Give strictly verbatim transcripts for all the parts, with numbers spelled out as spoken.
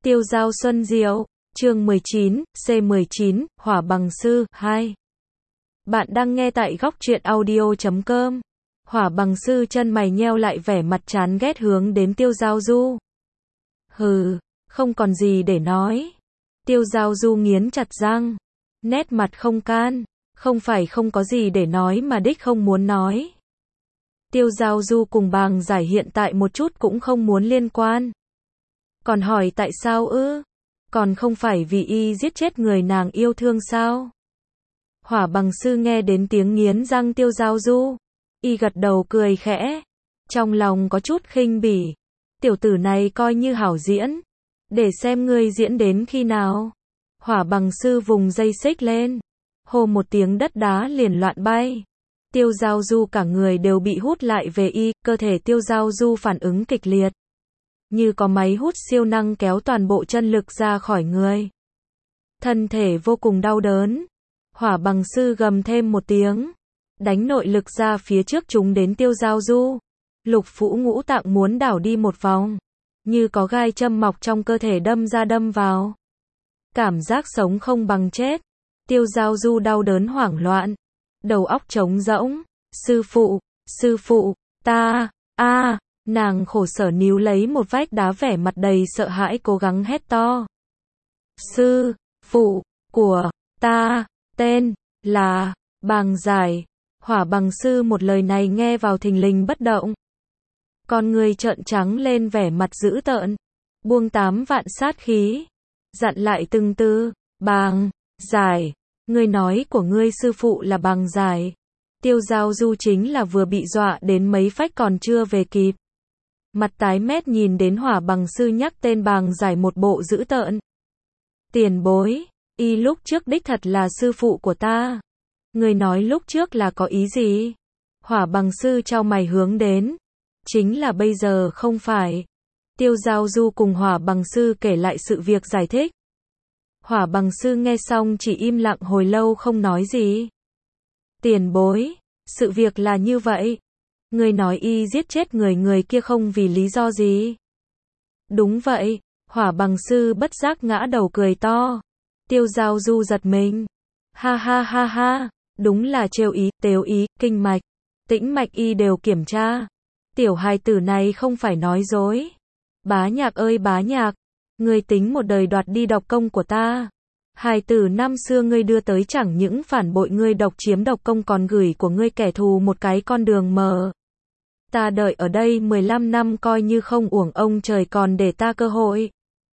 Tiêu Dao Xuân Diệu, chương mười chín, C mười chín, Hỏa Bằng Sư, hai. Bạn đang nghe tại góc truyện audio chấm com. Hỏa Bằng Sư chân mày nheo lại vẻ mặt chán ghét hướng đến Tiêu Giao Du. Hừ, không còn gì để nói. Tiêu Giao Du nghiến chặt răng, nét mặt không can, không phải không có gì để nói mà đích không muốn nói. Tiêu Giao Du cùng Bàng Giải hiện tại một chút cũng không muốn liên quan. Còn hỏi tại sao ư? Còn không phải vì y giết chết người nàng yêu thương sao? Hỏa Bằng Sư nghe đến tiếng nghiến răng Tiêu Giao Du, y gật đầu cười khẽ, trong lòng có chút khinh bỉ. Tiểu tử này coi như hảo diễn, để xem ngươi diễn đến khi nào. Hỏa Bằng Sư vùng dây xích lên, hô một tiếng đất đá liền loạn bay. Tiêu Giao Du cả người đều bị hút lại về y, cơ thể Tiêu Giao Du phản ứng kịch liệt, như có máy hút siêu năng kéo toàn bộ chân lực ra khỏi người. Thân thể vô cùng đau đớn. Hỏa Bằng Sư gầm thêm một tiếng, đánh nội lực ra phía trước chúng đến Tiêu Giao Du. Lục phủ ngũ tạng muốn đảo đi một vòng, như có gai châm mọc trong cơ thể đâm ra đâm vào. Cảm giác sống không bằng chết. Tiêu Giao Du đau đớn hoảng loạn, đầu óc trống rỗng. Sư phụ, sư phụ, ta, a, nàng khổ sở níu lấy một vách đá, vẻ mặt đầy sợ hãi cố gắng hét to. Sư phụ của ta, tên là Bàng Giải. Hỏa Bằng Sư một lời này nghe vào thình lình bất động. Con người trợn trắng lên vẻ mặt dữ tợn, buông tám vạn sát khí, dặn lại từng từ, Bàng Giải, ngươi nói của ngươi sư phụ là Bàng Giải. Tiêu Giao Du chính là vừa bị dọa đến mấy phách còn chưa về kịp. Mặt tái mét nhìn đến Hỏa Bằng Sư nhắc tên Bàng Giải một bộ dữ tợn. Tiền bối, y lúc trước đích thật là sư phụ của ta. Người nói lúc trước là có ý gì? Hỏa Bằng Sư chau mày hướng đến. Chính là bây giờ không phải. Tiêu Giao Du cùng Hỏa Bằng Sư kể lại sự việc giải thích. Hỏa Bằng Sư nghe xong chỉ im lặng hồi lâu không nói gì. Tiền bối, sự việc là như vậy. Người nói y giết chết người người kia không vì lý do gì? Đúng vậy. Hỏa Bằng Sư bất giác ngã đầu cười to. Tiêu Giao Du giật mình. Ha ha ha ha, đúng là trêu ý, tếu ý, kinh mạch, tĩnh mạch y đều kiểm tra. Tiểu hài tử này không phải nói dối. Bá Nhạc ơi Bá Nhạc, ngươi tính một đời đoạt đi độc công của ta. Hài tử năm xưa ngươi đưa tới chẳng những phản bội ngươi độc chiếm độc công còn gửi của ngươi kẻ thù một cái con đường mờ. Ta đợi ở đây mười lăm năm coi như không uổng ông trời còn để ta cơ hội.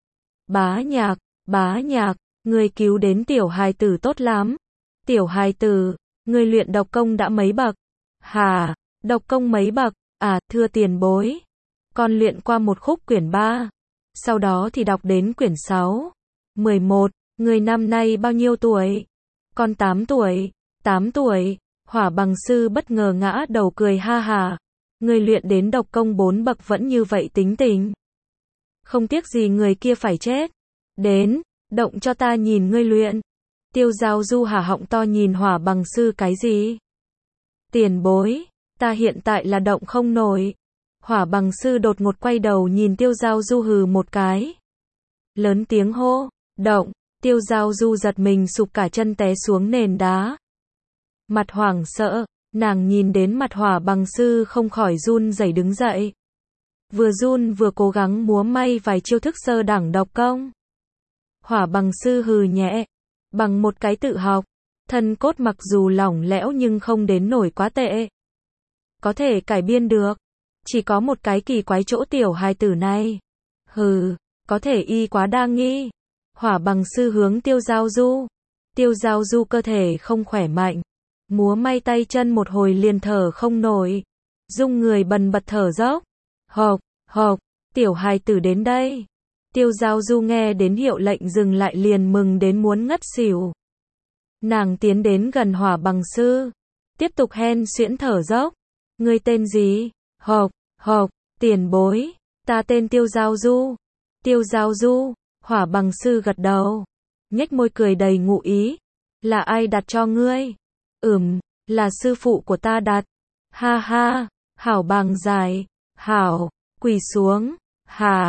Bá Nhạc, Bá Nhạc, ngươi cứu đến tiểu hài tử tốt lắm. Tiểu hài tử, ngươi luyện độc công đã mấy bậc? Hà, độc công mấy bậc? À, thưa tiền bối, con luyện qua một khúc quyển ba, sau đó thì đọc đến quyển sáu. mười một, người năm nay bao nhiêu tuổi? Con tám tuổi. tám tuổi. Hỏa Bằng Sư bất ngờ ngã đầu cười ha hà. Người luyện đến độc công bốn bậc vẫn như vậy tính tình. Không tiếc gì người kia phải chết. Đến, động cho ta nhìn ngươi luyện. Tiêu Giao Du hả họng to nhìn Hỏa Bằng Sư cái gì? Tiền bối, ta hiện tại là động không nổi. Hỏa Bằng Sư đột ngột quay đầu nhìn Tiêu Giao Du hừ một cái. Lớn tiếng hô, động. Tiêu Giao Du giật mình sụp cả chân té xuống nền đá. Mặt hoảng sợ, nàng nhìn đến mặt Hỏa Bằng Sư không khỏi run rẩy đứng dậy. Vừa run vừa cố gắng múa may vài chiêu thức sơ đẳng độc công. Hỏa Bằng Sư hừ nhẹ, bằng một cái tự học, thân cốt mặc dù lỏng lẽo nhưng không đến nổi quá tệ. Có thể cải biên được. Chỉ có một cái kỳ quái chỗ tiểu hài tử này. Hừ, có thể y quá đa nghi. Hỏa Bằng Sư hướng Tiêu Giao Du. Tiêu Giao Du cơ thể không khỏe mạnh, múa may tay chân một hồi liền thở không nổi, rung người bần bật thở dốc. Hộc, hộc, tiểu hài tử đến đây. Tiêu Giao Du nghe đến hiệu lệnh dừng lại liền mừng đến muốn ngất xỉu. Nàng tiến đến gần Hỏa Bằng Sư, tiếp tục hen suyễn thở dốc. Ngươi tên gì? Hộc, hộc, tiền bối, ta tên Tiêu Giao Du. Tiêu Giao Du. Hỏa Bằng Sư gật đầu, nhếch môi cười đầy ngụ ý. Là ai đặt cho ngươi? Ừm, là sư phụ của ta đặt. Ha ha, hảo Bàng Giải, hảo, quỳ xuống. Hà,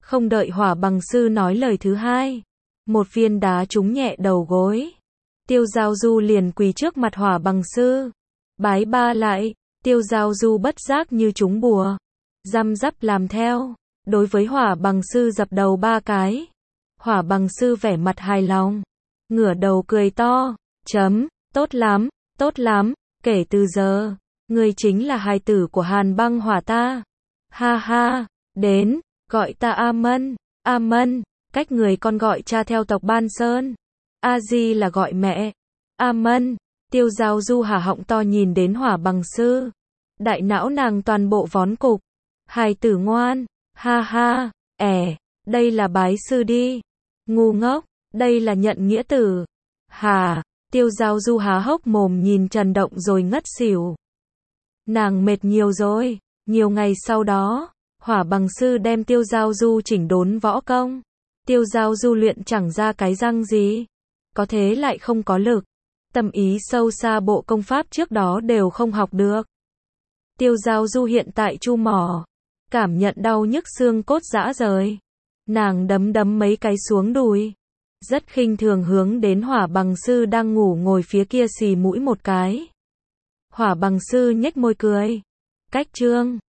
Không đợi hỏa bằng sư nói lời thứ hai, một viên đá trúng nhẹ đầu gối. Tiêu Giao Du liền quỳ trước mặt hỏa bằng sư, bái ba lại. Tiêu Giao Du bất giác như trúng bùa, răm rắp làm theo, đối với hỏa bằng sư dập đầu ba cái. Hỏa bằng sư vẻ mặt hài lòng, ngửa đầu cười to, chấm, tốt lắm, tốt lắm, kể từ giờ, ngươi chính là hài tử của Hàn Băng Hỏa ta. Ha ha, đến, gọi ta A Mân, A Mân, cách người con gọi cha theo tộc Ban Sơn. A Di là gọi mẹ. A Mân. Tiêu Giao Du há họng to nhìn đến hỏa bằng sư. Đại não nàng toàn bộ vón cục. Hài tử ngoan, ha ha, ẻ, đây là bái sư đi. Ngu ngốc, đây là nhận nghĩa tử. Hà, Tiêu Giao Du há hốc mồm nhìn Trần Động rồi ngất xỉu. Nàng mệt nhiều rồi. Nhiều ngày sau đó, hỏa bằng sư đem Tiêu Giao Du chỉnh đốn võ công. Tiêu Giao Du luyện chẳng ra cái răng gì. Có thế lại không có lực. Tâm ý sâu xa bộ công pháp trước đó đều không học được. Tiêu Giao Du hiện tại chu mỏ, cảm nhận đau nhức xương cốt rã rời. Nàng đấm đấm mấy cái xuống đùi, rất khinh thường hướng đến hỏa bằng sư đang ngủ ngồi phía kia xì mũi một cái. Hỏa bằng sư nhếch môi cười. Cách trương,